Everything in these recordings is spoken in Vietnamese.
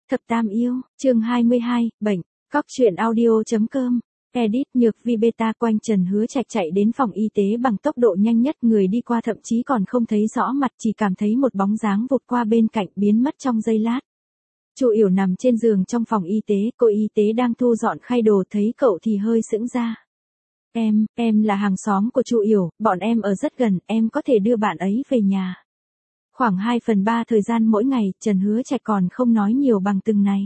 Thập Tam Yêu, chương 22, bệnh, Cóc truyện audio.com, edit Nhược Vi beta. Quanh Trần Hứa Trạch chạy đến phòng y tế bằng tốc độ nhanh nhất, người đi qua thậm chí còn không thấy rõ mặt, chỉ cảm thấy một bóng dáng vụt qua bên cạnh biến mất trong giây lát. Chu Yểu nằm trên giường trong phòng y tế, cô y tế đang thu dọn khay đồ, thấy cậu thì hơi sững ra. Em là hàng xóm của Chu Yểu, bọn em ở rất gần, em có thể đưa bạn ấy về nhà. Khoảng 2/3 thời gian mỗi ngày, Trần Hứa Trạch còn không nói nhiều bằng từng này.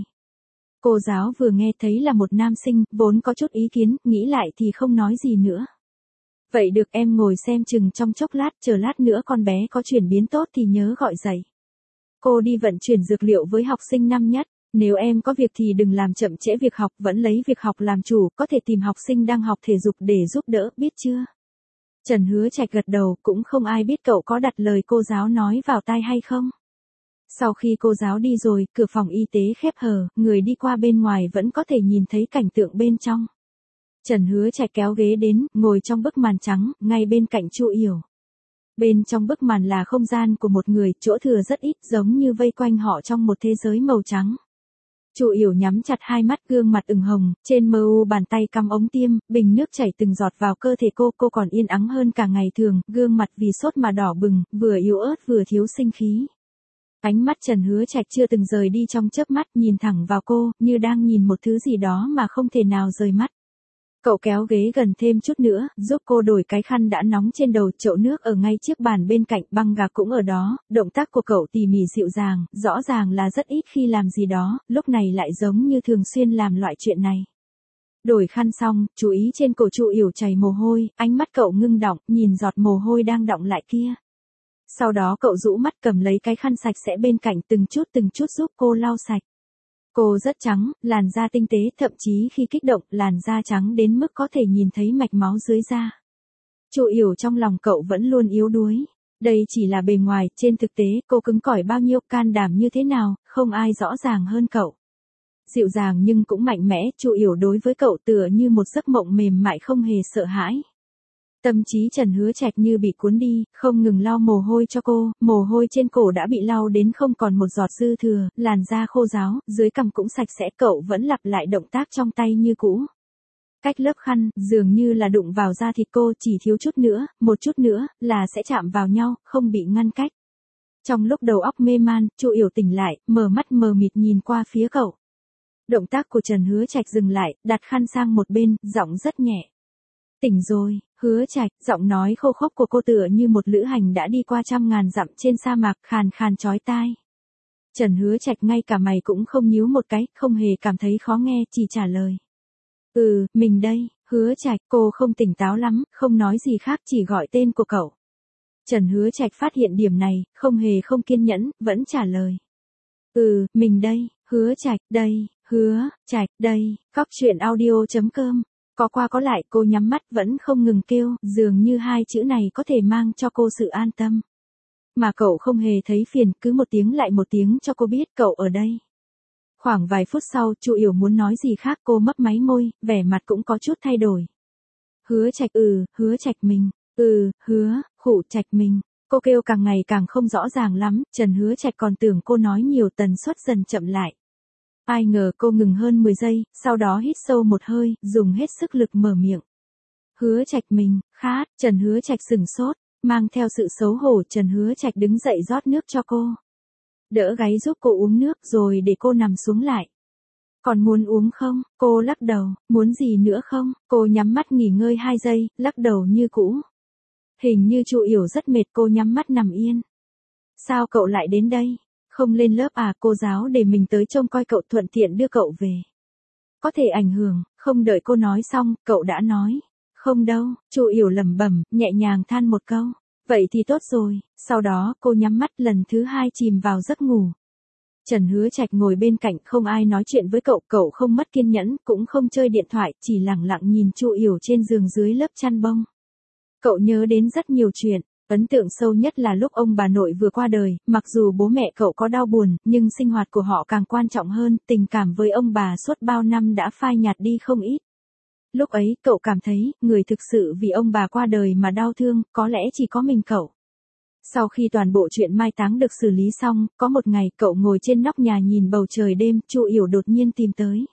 Cô giáo vừa nghe thấy là một nam sinh, vốn có chút ý kiến, nghĩ lại thì không nói gì nữa. Vậy được, em ngồi xem chừng trong chốc lát, chờ lát nữa con bé có chuyển biến tốt thì nhớ gọi dậy. Cô đi vận chuyển dược liệu với học sinh năm nhất, nếu em có việc thì đừng làm chậm trễ việc học, vẫn lấy việc học làm chủ, có thể tìm học sinh đang học thể dục để giúp đỡ, biết chưa? Trần Hứa Trạch gật đầu, cũng không ai biết cậu có đặt lời cô giáo nói vào tai hay không. Sau khi cô giáo đi rồi, cửa phòng y tế khép hờ, người đi qua bên ngoài vẫn có thể nhìn thấy cảnh tượng bên trong. Trần Hứa Trạch kéo ghế đến, ngồi trong bức màn trắng, ngay bên cạnh Chu Yểu. Bên trong bức màn là không gian của một người, chỗ thừa rất ít, giống như vây quanh họ trong một thế giới màu trắng. Chu Yểu nhắm chặt hai mắt, gương mặt ửng hồng, trên mờ u bàn tay cắm ống tiêm, bình nước chảy từng giọt vào cơ thể cô còn yên ắng hơn cả ngày thường, gương mặt vì sốt mà đỏ bừng, vừa yếu ớt vừa thiếu sinh khí. Ánh mắt Trần Hứa Trạch chưa từng rời đi, trong chớp mắt nhìn thẳng vào cô, như đang nhìn một thứ gì đó mà không thể nào rời mắt. Cậu kéo ghế gần thêm chút nữa, giúp cô đổi cái khăn đã nóng trên đầu, chậu nước ở ngay chiếc bàn bên cạnh, băng gạc cũng ở đó, động tác của cậu tỉ mỉ dịu dàng, rõ ràng là rất ít khi làm gì đó, lúc này lại giống như thường xuyên làm loại chuyện này. Đổi khăn xong, chú ý trên cổ Chu Yểu chảy mồ hôi, ánh mắt cậu ngưng đọng, nhìn giọt mồ hôi đang đọng lại kia. Sau đó cậu rũ mắt cầm lấy cái khăn sạch sẽ bên cạnh, từng chút giúp cô lau sạch. Cô rất trắng, làn da tinh tế, thậm chí khi kích động, làn da trắng đến mức có thể nhìn thấy mạch máu dưới da. Chu Yểu trong lòng cậu vẫn luôn yếu đuối. Đây chỉ là bề ngoài, trên thực tế, cô cứng cỏi bao nhiêu, can đảm như thế nào, không ai rõ ràng hơn cậu. Dịu dàng nhưng cũng mạnh mẽ, Chu Yểu đối với cậu tựa như một giấc mộng mềm mại, không hề sợ hãi. Tâm trí Trần Hứa Trạch như bị cuốn đi, không ngừng lau mồ hôi cho cô, mồ hôi trên cổ đã bị lau đến không còn một giọt dư thừa, làn da khô ráo, dưới cằm cũng sạch sẽ, cậu vẫn lặp lại động tác trong tay như cũ. Cách lớp khăn, dường như là đụng vào da thịt cô, chỉ thiếu chút nữa, một chút nữa, là sẽ chạm vào nhau, không bị ngăn cách. Trong lúc đầu óc mê man, Chu Yểu tỉnh lại, mở mắt mờ mịt nhìn qua phía cậu. Động tác của Trần Hứa Trạch dừng lại, đặt khăn sang một bên, giọng rất nhẹ. Tỉnh rồi, Hứa Trạch, giọng nói khô khốc của cô tựa như một lữ hành đã đi qua trăm ngàn dặm trên sa mạc, khàn khàn chói tai. Trần Hứa Trạch ngay cả mày cũng không nhíu một cái, không hề cảm thấy khó nghe, chỉ trả lời. Mình đây, Hứa Trạch. Cô không tỉnh táo lắm, không nói gì khác, chỉ gọi tên của cậu. Trần Hứa Trạch phát hiện điểm này, không hề không kiên nhẫn, vẫn trả lời. Mình đây, Hứa Trạch, đây, Hứa Trạch, đây, Cóc truyện audio.com. Có qua có lại, cô nhắm mắt vẫn không ngừng kêu, dường như hai chữ này có thể mang cho cô sự an tâm. Mà cậu không hề thấy phiền, cứ một tiếng lại một tiếng cho cô biết cậu ở đây. Khoảng vài phút sau, Chu Yểu muốn nói gì khác, cô mấp máy môi, vẻ mặt cũng có chút thay đổi. Hứa Trạch, Hứa Trạch mình, Khụ Trạch mình. Cô kêu càng ngày càng không rõ ràng lắm, Trần Hứa Trạch còn tưởng cô nói nhiều, tần suất dần chậm lại. Ai ngờ cô ngừng hơn 10 giây, sau đó hít sâu một hơi, dùng hết sức lực mở miệng. Hứa Trạch mình, khát. Trần Hứa Trạch sừng sốt, mang theo sự xấu hổ, Trần Hứa Trạch đứng dậy rót nước cho cô. Đỡ gáy giúp cô uống nước rồi để cô nằm xuống lại. Còn muốn uống không? Cô lắc đầu. Muốn gì nữa không? Cô nhắm mắt nghỉ ngơi 2 giây, lắc đầu như cũ. Hình như Chu Yểu rất mệt, cô nhắm mắt nằm yên. Sao cậu lại đến đây? Không lên lớp à? Cô giáo để mình tới trông coi cậu, thuận tiện đưa cậu về. Có thể ảnh hưởng. Không đợi cô nói xong, cậu đã nói. Không đâu. Chu Yểu lẩm bẩm, nhẹ nhàng than một câu. Vậy thì tốt rồi. Sau đó cô nhắm mắt lần thứ 2 chìm vào giấc ngủ. Trần Hứa Trạch ngồi bên cạnh, không ai nói chuyện với cậu không mất kiên nhẫn, cũng không chơi điện thoại, chỉ lặng lặng nhìn Chu Yểu trên giường dưới lớp chăn bông. Cậu nhớ đến rất nhiều chuyện. Ấn tượng sâu nhất là lúc ông bà nội vừa qua đời, mặc dù bố mẹ cậu có đau buồn, nhưng sinh hoạt của họ càng quan trọng hơn, tình cảm với ông bà suốt bao năm đã phai nhạt đi không ít. Lúc ấy, cậu cảm thấy, người thực sự vì ông bà qua đời mà đau thương, có lẽ chỉ có mình cậu. Sau khi toàn bộ chuyện mai táng được xử lý xong, có một ngày cậu ngồi trên nóc nhà nhìn bầu trời đêm, Chu Yểu đột nhiên tìm tới.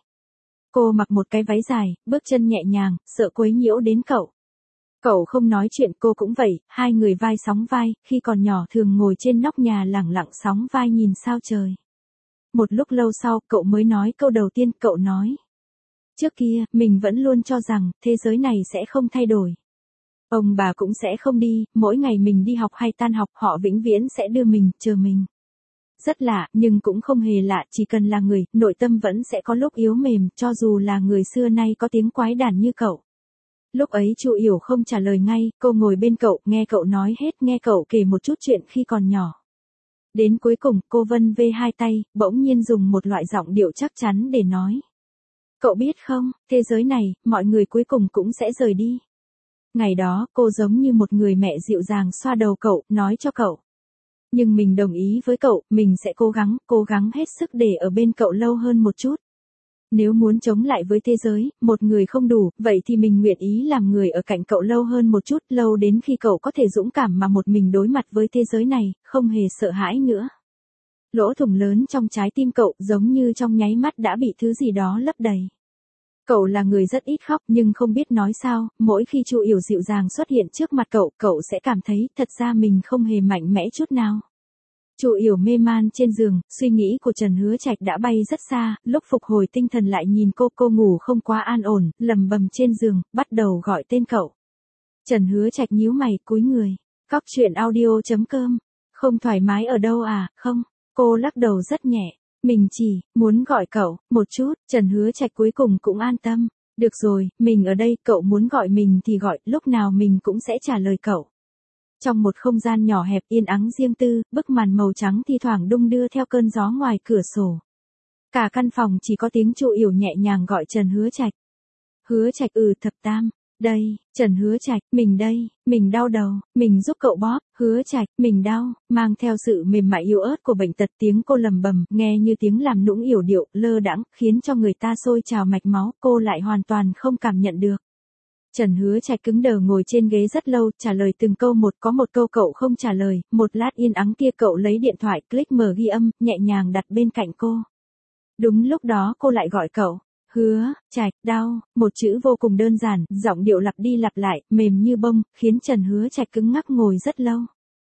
Cô mặc một cái váy dài, bước chân nhẹ nhàng, sợ quấy nhiễu đến cậu. Cậu không nói chuyện, cô cũng vậy, hai người vai sóng vai, khi còn nhỏ thường ngồi trên nóc nhà lẳng lặng sóng vai nhìn sao trời. Một lúc lâu sau, cậu mới nói câu đầu tiên, cậu nói. Trước kia, mình vẫn luôn cho rằng, thế giới này sẽ không thay đổi. Ông bà cũng sẽ không đi, mỗi ngày mình đi học hay tan học, họ vĩnh viễn sẽ đưa mình, chờ mình. Rất lạ, nhưng cũng không hề lạ, chỉ cần là người, nội tâm vẫn sẽ có lúc yếu mềm, cho dù là người xưa nay có tiếng quái đản như cậu. Lúc ấy Chu Yểu không trả lời ngay, cô ngồi bên cậu, nghe cậu nói hết, nghe cậu kể một chút chuyện khi còn nhỏ. Đến cuối cùng, cô vân vê hai tay, bỗng nhiên dùng một loại giọng điệu chắc chắn để nói. Cậu biết không, thế giới này, mọi người cuối cùng cũng sẽ rời đi. Ngày đó, cô giống như một người mẹ dịu dàng xoa đầu cậu, nói cho cậu. Nhưng mình đồng ý với cậu, mình sẽ cố gắng hết sức để ở bên cậu lâu hơn một chút. Nếu muốn chống lại với thế giới, một người không đủ, vậy thì mình nguyện ý làm người ở cạnh cậu lâu hơn một chút, lâu đến khi cậu có thể dũng cảm mà một mình đối mặt với thế giới này, không hề sợ hãi nữa. Lỗ thủng lớn trong trái tim cậu giống như trong nháy mắt đã bị thứ gì đó lấp đầy. Cậu là người rất ít khóc nhưng không biết nói sao, mỗi khi Chu Yểu dịu dàng xuất hiện trước mặt cậu, cậu sẽ cảm thấy thật ra mình không hề mạnh mẽ chút nào. Chu Yểu mê man trên giường, suy nghĩ của Trần Hứa Trạch đã bay rất xa, lúc phục hồi tinh thần lại nhìn cô ngủ không quá an ổn, lầm bầm trên giường, bắt đầu gọi tên cậu. Trần Hứa Trạch nhíu mày, cúi người. Cóc truyện audio.com. Không thoải mái ở đâu à, không? Cô lắc đầu rất nhẹ. Mình chỉ muốn gọi cậu một chút, Trần Hứa Trạch cuối cùng cũng an tâm. Được rồi, mình ở đây, cậu muốn gọi mình thì gọi, lúc nào mình cũng sẽ trả lời cậu. Trong một không gian nhỏ hẹp yên ắng riêng tư, bức màn màu trắng thi thoảng đung đưa theo cơn gió ngoài cửa sổ. Cả căn phòng chỉ có tiếng Chu Yểu nhẹ nhàng gọi Trần Hứa Trạch. Hứa Trạch thập tam. Đây, Trần Hứa Trạch, mình đây, mình đau đầu, mình giúp cậu bóp, Hứa Trạch, mình đau, mang theo sự mềm mại yếu ớt của bệnh tật tiếng cô lầm bầm, nghe như tiếng làm nũng yểu điệu, lơ đãng, khiến cho người ta sôi trào mạch máu, cô lại hoàn toàn không cảm nhận được. Trần Hứa Trạch cứng đờ ngồi trên ghế rất lâu, trả lời từng câu một, có một câu cậu không trả lời, một lát yên ắng kia cậu lấy điện thoại, click mở ghi âm, nhẹ nhàng đặt bên cạnh cô. Đúng lúc đó cô lại gọi cậu. Hứa Trạch, đau, một chữ vô cùng đơn giản, giọng điệu lặp đi lặp lại, mềm như bông, khiến Trần Hứa Trạch cứng ngắc ngồi rất lâu.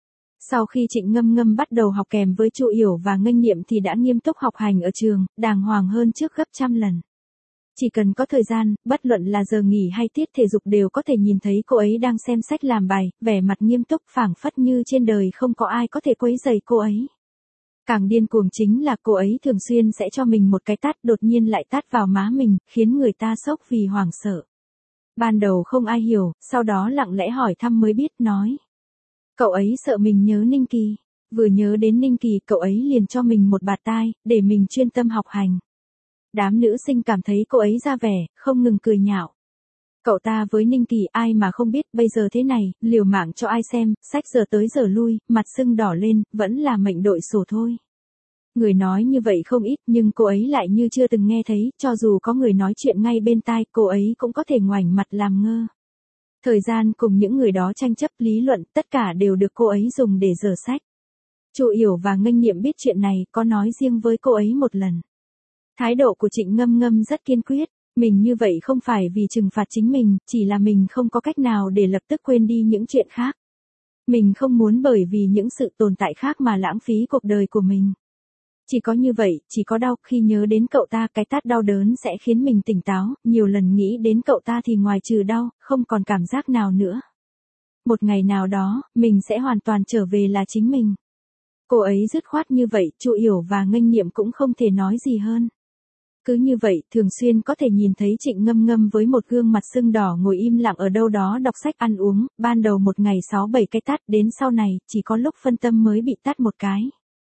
Sau khi Trịnh Ngâm Ngâm bắt đầu học kèm với Chu Yểu và Nghênh Nhiệm thì đã nghiêm túc học hành ở trường, đàng hoàng hơn trước gấp trăm lần. Chỉ cần có thời gian, bất luận là giờ nghỉ hay tiết thể dục đều có thể nhìn thấy cô ấy đang xem sách làm bài, vẻ mặt nghiêm túc phảng phất như trên đời không có ai có thể quấy rầy cô ấy. Càng điên cuồng chính là cô ấy thường xuyên sẽ cho mình một cái tát, đột nhiên lại tát vào má mình, khiến người ta sốc vì hoảng sợ. Ban đầu không ai hiểu, sau đó lặng lẽ hỏi thăm mới biết, nói. Cậu ấy sợ mình nhớ Ninh Kỳ. Vừa nhớ đến Ninh Kỳ, cậu ấy liền cho mình một bạt tai, để mình chuyên tâm học hành. Đám nữ sinh cảm thấy cô ấy ra vẻ, không ngừng cười nhạo. Cậu ta với Ninh Kỳ ai mà không biết, bây giờ thế này, liều mạng cho ai xem, sách giờ tới giờ lui, mặt sưng đỏ lên, vẫn là mệnh đội sổ thôi. Người nói như vậy không ít, nhưng cô ấy lại như chưa từng nghe thấy, cho dù có người nói chuyện ngay bên tai, cô ấy cũng có thể ngoảnh mặt làm ngơ. Thời gian cùng những người đó tranh chấp lý luận, tất cả đều được cô ấy dùng để dở sách. Chu Yểu và Nghênh Nhiệm biết chuyện này, có nói riêng với cô ấy một lần. Thái độ của Trịnh Ngâm Ngâm rất kiên quyết. Mình như vậy không phải vì trừng phạt chính mình, chỉ là mình không có cách nào để lập tức quên đi những chuyện khác. Mình không muốn bởi vì những sự tồn tại khác mà lãng phí cuộc đời của mình. Chỉ có như vậy, chỉ có đau, khi nhớ đến cậu ta cái tát đau đớn sẽ khiến mình tỉnh táo, nhiều lần nghĩ đến cậu ta thì ngoài trừ đau, không còn cảm giác nào nữa. Một ngày nào đó, mình sẽ hoàn toàn trở về là chính mình. Cô ấy dứt khoát như vậy, Chu Yểu và Nghênh Nhiệm cũng không thể nói gì hơn. Cứ như vậy, thường xuyên có thể nhìn thấy Trịnh Ngâm Ngâm với một gương mặt sưng đỏ ngồi im lặng ở đâu đó đọc sách ăn uống, ban đầu một ngày 6-7 cái tát, đến sau này, chỉ có lúc phân tâm mới bị tát một cái.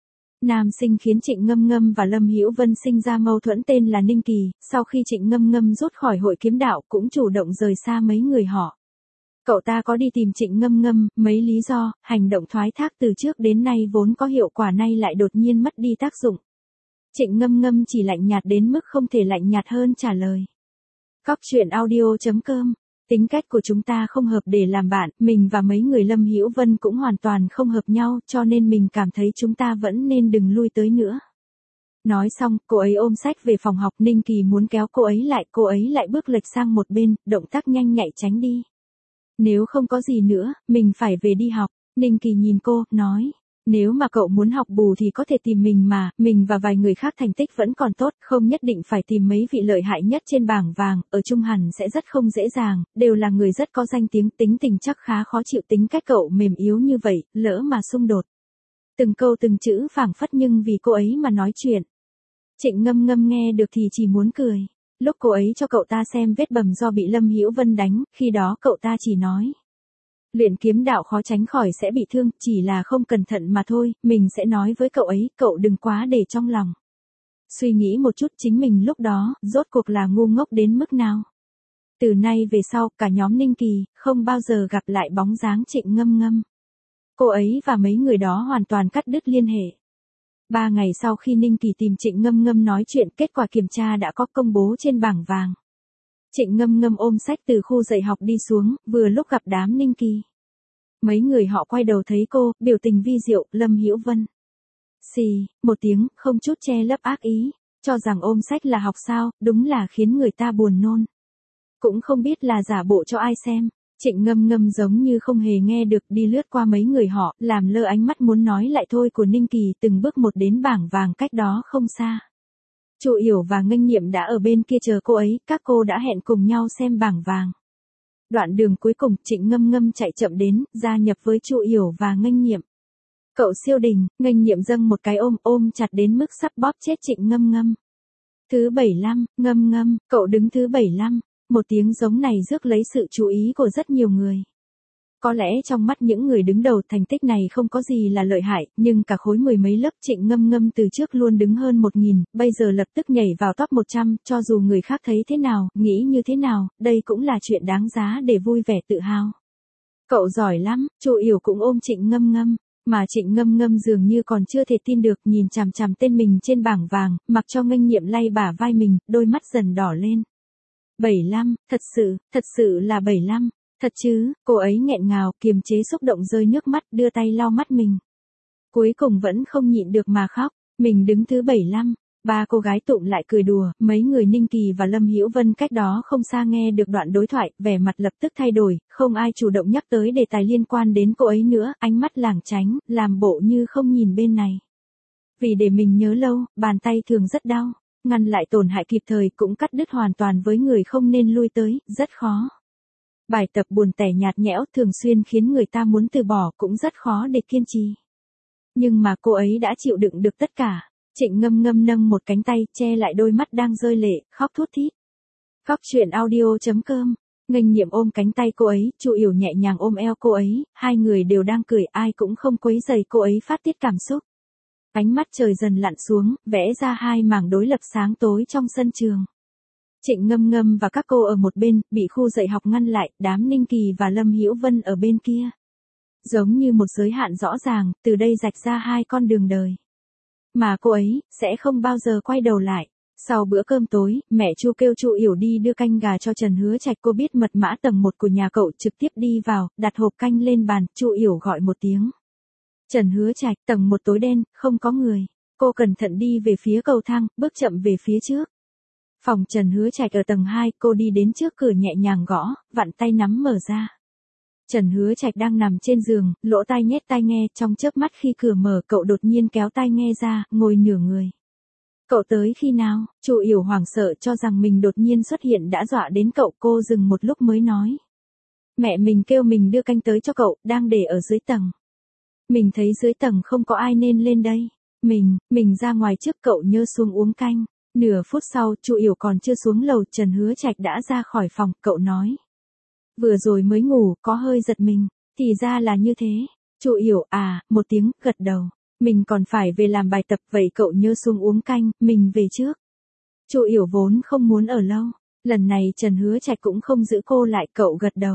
Nam sinh khiến Trịnh Ngâm Ngâm và Lâm Hữu Vân sinh ra mâu thuẫn tên là Ninh Kỳ, sau khi Trịnh Ngâm Ngâm rút khỏi hội kiếm đạo cũng chủ động rời xa mấy người họ. Cậu ta có đi tìm Trịnh Ngâm Ngâm, mấy lý do, hành động thoái thác từ trước đến nay vốn có hiệu quả nay lại đột nhiên mất đi tác dụng. Trịnh Ngâm Ngâm chỉ lạnh nhạt đến mức không thể lạnh nhạt hơn trả lời. Cóc truyện audio.com Tính cách của chúng ta không hợp để làm bạn, mình và mấy người Lâm Hữu Vân cũng hoàn toàn không hợp nhau, cho nên mình cảm thấy chúng ta vẫn nên đừng lui tới nữa. Nói xong, cô ấy ôm sách về phòng học, Ninh Kỳ muốn kéo cô ấy lại bước lệch sang một bên, động tác nhanh nhạy tránh đi. Nếu không có gì nữa, mình phải về đi học. Ninh Kỳ nhìn cô, nói. Nếu mà cậu muốn học bù thì có thể tìm mình mà, mình và vài người khác thành tích vẫn còn tốt, không nhất định phải tìm mấy vị lợi hại nhất trên bảng vàng, ở chung hẳn sẽ rất không dễ dàng, đều là người rất có danh tiếng, tính tình chắc khá khó chịu, tính cách cậu mềm yếu như vậy, lỡ mà xung đột. Từng câu từng chữ phảng phất nhưng vì cô ấy mà nói chuyện. Trịnh Ngâm Ngâm nghe được thì chỉ muốn cười. Lúc cô ấy cho cậu ta xem vết bầm do bị Lâm Hữu Vân đánh, khi đó cậu ta chỉ nói. Luyện kiếm đạo khó tránh khỏi sẽ bị thương, chỉ là không cẩn thận mà thôi, mình sẽ nói với cậu ấy, cậu đừng quá để trong lòng. Suy nghĩ một chút chính mình lúc đó, rốt cuộc là ngu ngốc đến mức nào. Từ nay về sau, cả nhóm Ninh Kỳ, không bao giờ gặp lại bóng dáng Trịnh Ngâm Ngâm. Cô ấy và mấy người đó hoàn toàn cắt đứt liên hệ. 3 ngày sau khi Ninh Kỳ tìm Trịnh Ngâm Ngâm nói chuyện, kết quả kiểm tra đã có công bố trên bảng vàng. Trịnh Ngâm Ngâm ôm sách từ khu dạy học đi xuống, vừa lúc gặp đám Ninh Kỳ. Mấy người họ quay đầu thấy cô, biểu tình vi diệu, Lâm Hữu Vân. Xì, một tiếng, không chút che lấp ác ý, cho rằng ôm sách là học sao, đúng là khiến người ta buồn nôn. Cũng không biết là giả bộ cho ai xem. Trịnh Ngâm Ngâm giống như không hề nghe được, đi lướt qua mấy người họ, làm lơ ánh mắt muốn nói lại thôi của Ninh Kỳ, từng bước một đến bảng vàng cách đó không xa. Chu Yểu và Nghênh Nhiệm đã ở bên kia chờ cô ấy, các cô đã hẹn cùng nhau xem bảng vàng. Đoạn đường cuối cùng, Trịnh Ngâm Ngâm chạy chậm đến, gia nhập với Chu Yểu và Nghênh Nhiệm. Cậu Siêu Đình, Nghênh Nhiệm dâng một cái ôm chặt đến mức sắp bóp chết Trịnh Ngâm Ngâm. Thứ 75, Ngâm Ngâm, cậu đứng thứ 75. Một tiếng giống này rước lấy sự chú ý của rất nhiều người. Có lẽ trong mắt những người đứng đầu thành tích này không có gì là lợi hại, nhưng cả khối mười mấy lớp Trịnh Ngâm Ngâm từ trước luôn đứng hơn 1000, bây giờ lập tức nhảy vào top 100, cho dù người khác thấy thế nào, nghĩ như thế nào, đây cũng là chuyện đáng giá để vui vẻ tự hào. Cậu giỏi lắm, Chu Yểu cũng ôm Trịnh Ngâm Ngâm, mà Trịnh Ngâm Ngâm dường như còn chưa thể tin được, nhìn chằm chằm tên mình trên bảng vàng, mặc cho Nghênh Nhiệm lay bả vai mình, đôi mắt dần đỏ lên. 75, thật sự là 75, thật chứ, cô ấy nghẹn ngào, kiềm chế xúc động rơi nước mắt, đưa tay lau mắt mình. Cuối cùng vẫn không nhịn được mà khóc, mình đứng thứ 75, ba cô gái tụm lại cười đùa, mấy người Ninh Kỳ và Lâm Hữu Vân cách đó không xa nghe được đoạn đối thoại, vẻ mặt lập tức thay đổi, không ai chủ động nhắc tới đề tài liên quan đến cô ấy nữa, ánh mắt lảng tránh, làm bộ như không nhìn bên này. Vì để mình nhớ lâu, bàn tay thường rất đau. Ngăn lại tổn hại kịp thời cũng cắt đứt hoàn toàn với người không nên lui tới, rất khó. Bài tập buồn tẻ nhạt nhẽo thường xuyên khiến người ta muốn từ bỏ, cũng rất khó để kiên trì. Nhưng mà cô ấy đã chịu đựng được tất cả. Trịnh Ngâm Ngâm nâng một cánh tay, che lại đôi mắt đang rơi lệ, khóc thút thít. Khóc chuyện audio.com. Nghênh Nhiệm ôm cánh tay cô ấy, Chu Yểu nhẹ nhàng ôm eo cô ấy, hai người đều đang cười, ai cũng không quấy rầy cô ấy phát tiết cảm xúc. Ánh mắt trời dần lặn xuống, vẽ ra hai mảng đối lập sáng tối trong sân trường. Trịnh Ngâm Ngâm và các cô ở một bên, bị khu dạy học ngăn lại, đám Ninh Kỳ và Lâm Hữu Vân ở bên kia. Giống như một giới hạn rõ ràng, từ đây rạch ra hai con đường đời. Mà cô ấy, sẽ không bao giờ quay đầu lại. Sau bữa cơm tối, mẹ Chu kêu Chu Yểu đi đưa canh gà cho Trần Hứa Trạch, cô biết mật mã tầng 1 của nhà cậu, trực tiếp đi vào, đặt hộp canh lên bàn, Chu Yểu gọi một tiếng. Trần Hứa Trạch, tầng 1 tối đen, không có người. Cô cẩn thận đi về phía cầu thang, bước chậm về phía trước. Phòng Trần Hứa Trạch ở tầng 2, cô đi đến trước cửa nhẹ nhàng gõ, vặn tay nắm mở ra. Trần Hứa Trạch đang nằm trên giường, lỗ tai nhét tai nghe, trong chớp mắt khi cửa mở, cậu đột nhiên kéo tai nghe ra, ngồi nửa người. Cậu tới khi nào? Chu Yểu hoảng sợ cho rằng mình đột nhiên xuất hiện đã dọa đến cậu, cô dừng một lúc mới nói. Mẹ mình kêu mình đưa canh tới cho cậu, đang để ở dưới tầng. Mình thấy dưới tầng không có ai nên lên đây. Mình ra ngoài trước, cậu nhớ xuống uống canh. Nửa phút sau, Chu Yểu còn chưa xuống lầu, Trần Hứa Trạch đã ra khỏi phòng, cậu nói. Vừa rồi mới ngủ, có hơi giật mình, thì ra là như thế. Chu Yểu, một tiếng, gật đầu. Mình còn phải về làm bài tập, vậy cậu nhớ xuống uống canh, mình về trước. Chu Yểu vốn không muốn ở lâu, lần này Trần Hứa Trạch cũng không giữ cô lại, cậu gật đầu.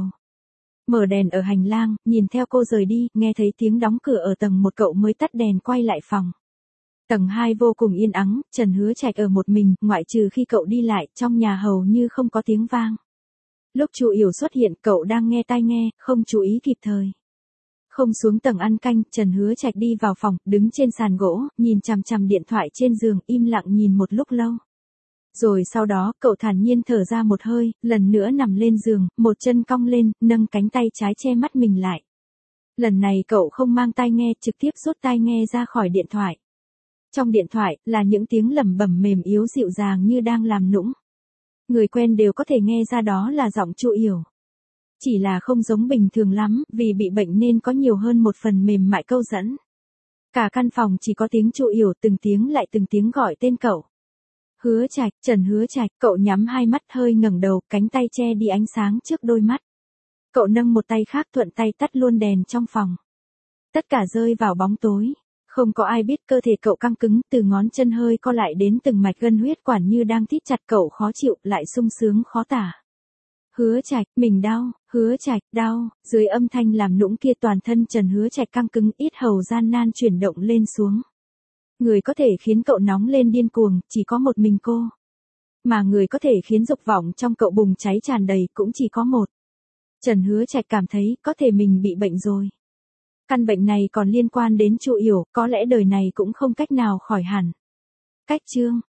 Mở đèn ở hành lang, nhìn theo cô rời đi, nghe thấy tiếng đóng cửa ở tầng 1, cậu mới tắt đèn quay lại phòng. Tầng 2 vô cùng yên ắng, Trần Hứa Trạch ở một mình, ngoại trừ khi cậu đi lại, trong nhà hầu như không có tiếng vang. Lúc Chu Yểu xuất hiện, cậu đang nghe tai nghe, không chú ý kịp thời. Không xuống tầng ăn canh, Trần Hứa Trạch đi vào phòng, đứng trên sàn gỗ, nhìn chằm chằm điện thoại trên giường, im lặng nhìn một lúc lâu. Rồi sau đó, cậu thản nhiên thở ra một hơi, lần nữa nằm lên giường, một chân cong lên, nâng cánh tay trái che mắt mình lại. Lần này cậu không mang tai nghe, trực tiếp rút tai nghe ra khỏi điện thoại. Trong điện thoại, là những tiếng lẩm bẩm mềm yếu dịu dàng như đang làm nũng. Người quen đều có thể nghe ra đó là giọng Chu Yểu. Chỉ là không giống bình thường lắm, vì bị bệnh nên có nhiều hơn một phần mềm mại câu dẫn. Cả căn phòng chỉ có tiếng Chu Yểu, từng tiếng lại từng tiếng gọi tên cậu. Hứa Trạch, Trần Hứa Trạch, cậu nhắm hai mắt hơi ngẩng đầu, cánh tay che đi ánh sáng trước đôi mắt. Cậu nâng một tay khác thuận tay tắt luôn đèn trong phòng. Tất cả rơi vào bóng tối. Không có ai biết cơ thể cậu căng cứng, từ ngón chân hơi co lại đến từng mạch gân huyết quản như đang thít chặt, cậu khó chịu, lại sung sướng khó tả. Hứa Trạch, mình đau, Hứa Trạch, đau, dưới âm thanh làm nũng kia toàn thân Trần Hứa Trạch căng cứng, yết hầu gian nan chuyển động lên xuống. Người có thể khiến cậu nóng lên điên cuồng, chỉ có một mình cô. Mà người có thể khiến dục vọng trong cậu bùng cháy tràn đầy cũng chỉ có một. Trần Hứa Trạch cảm thấy có thể mình bị bệnh rồi. Căn bệnh này còn liên quan đến Chu Yểu, có lẽ đời này cũng không cách nào khỏi hẳn. Cách chương